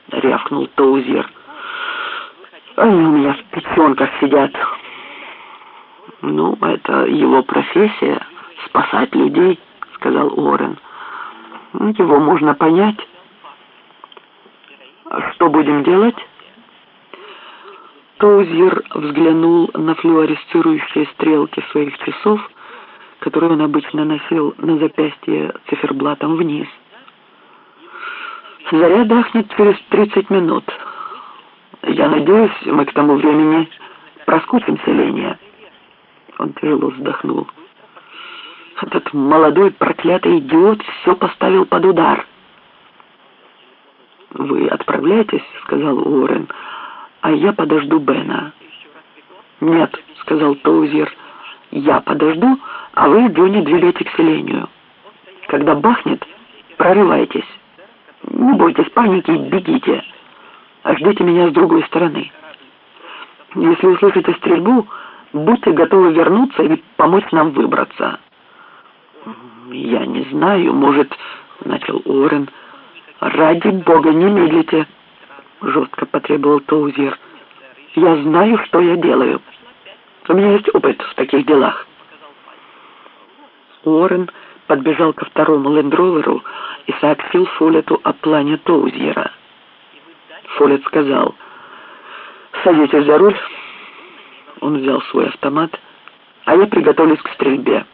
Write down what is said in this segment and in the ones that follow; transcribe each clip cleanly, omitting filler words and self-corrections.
— рявкнул Тоузер. «Они у меня в печенках сидят». «Ну, это его профессия — спасать людей», — сказал Уоррен. «Его можно понять». «А что будем делать?» Тоузер взглянул на флуоресцирующие стрелки своих часов, которые он обычно носил на запястье циферблатом вниз. «Заря дахнет через 30 минут. Я надеюсь, мы к тому времени проскочим селение». Он тяжело вздохнул. «Этот молодой проклятый идиот все поставил под удар». «Вы отправляетесь?» — сказал Уоррен. «А я подожду Бена». «Нет», — сказал Тоузер. «Я подожду, а вы, Джонни, двигайте к селению. Когда бахнет, прорывайтесь. Не бойтесь паники, бегите. А ждите меня с другой стороны. Если услышите стрельбу, будьте готовы вернуться и помочь нам выбраться». «Я не знаю, может...» — начал Уоррен. «Ради бога, не медлите!» — жестко потребовал Тоузер. «Я знаю, что я делаю. У меня есть опыт в таких делах». Уоррен подбежал ко второму лендроверу и сообщил Фоллету о плане Тоузера. Фоллет сказал: «Садитесь за руль». Он взял свой автомат, а я приготовлюсь к стрельбе.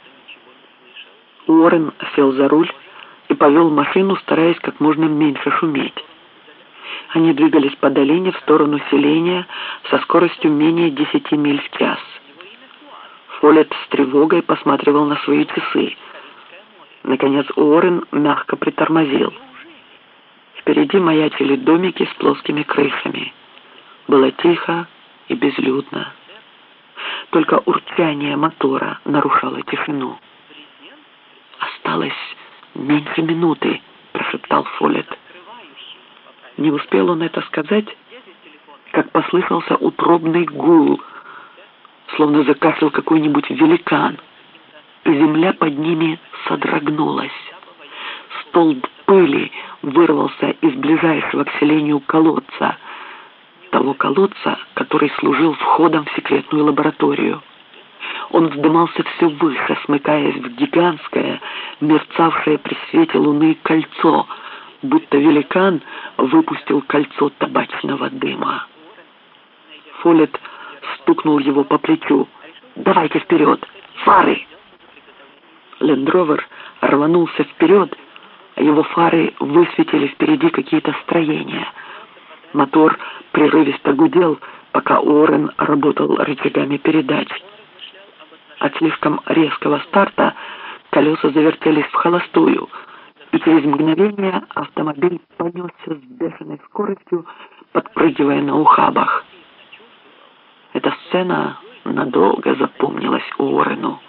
Уоррен сел за руль и повел машину, стараясь как можно меньше шуметь. Они двигались по долине в сторону селения со скоростью менее 10 миль в час. Фоллет с тревогой посматривал на свои часы. Наконец Уоррен мягко притормозил. Впереди маячили домики с плоскими крышами. Было тихо и безлюдно. Только урчание мотора нарушало тишину. «Осталось меньше минуты», — прошептал Фоллет. Не успел он это сказать, как послышался утробный гул, словно закашлял какой-нибудь великан, и земля под ними содрогнулась. Столб пыли вырвался из ближайшего к селению колодца, того колодца, который служил входом в секретную лабораторию. Он вздымался все выше, смыкаясь в гигантское, мерцавшее при свете луны кольцо, будто великан выпустил кольцо табачного дыма. Фоллет стукнул его по плечу. «Давайте вперед! Фары!» Лендровер рванулся вперед, а его фары высветили впереди какие-то строения. Мотор прерывисто гудел, пока Уоррен работал рычагами передач. От слишком резкого старта колеса завертелись в холостую, и через мгновение автомобиль понесся с бешеной скоростью, подпрыгивая на ухабах. Эта сцена надолго запомнилась Уоррену.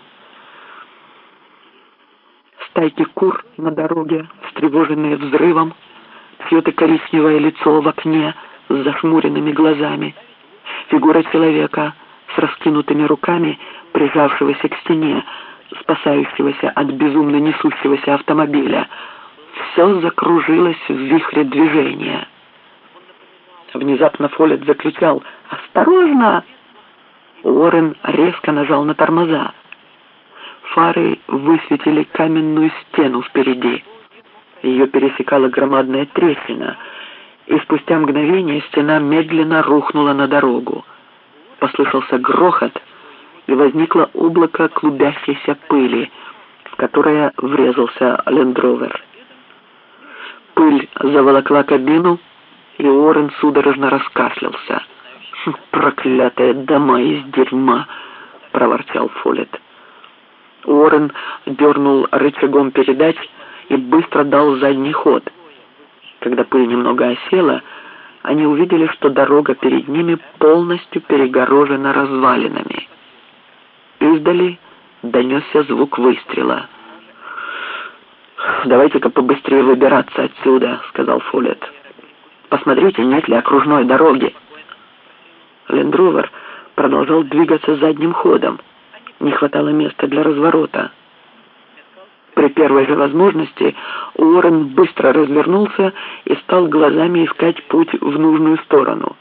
Стайки кур на дороге, встревоженные взрывом, чье-то коричневое лицо в окне с зашмуренными глазами, фигура человека с раскинутыми руками, прижавшегося к стене, спасающегося от безумно несущегося автомобиля. Все закружилось в вихре движения. Внезапно Фоллет закричал: «Осторожно!» Уоррен резко нажал на тормоза. Фары высветили каменную стену впереди. Ее пересекала громадная трещина, и спустя мгновение стена медленно рухнула на дорогу. Послышался грохот, и возникло облако клубящейся пыли, в которое врезался лендровер. Пыль заволокла кабину, и Уоррен судорожно раскашлялся. «Проклятые дома из дерьма!» — проворчал Фоллет. Уоррен дернул рычагом передач и быстро дал задний ход. Когда пыль немного осела, они увидели, что дорога перед ними полностью перегорожена развалинами. Издали донесся звук выстрела. «Давайте-ка побыстрее выбираться отсюда», — сказал Фоллет. «Посмотрите, нет ли окружной дороги». Лендровер продолжал двигаться задним ходом. Не хватало места для разворота. При первой же возможности Уоррен быстро развернулся и стал глазами искать путь в нужную сторону.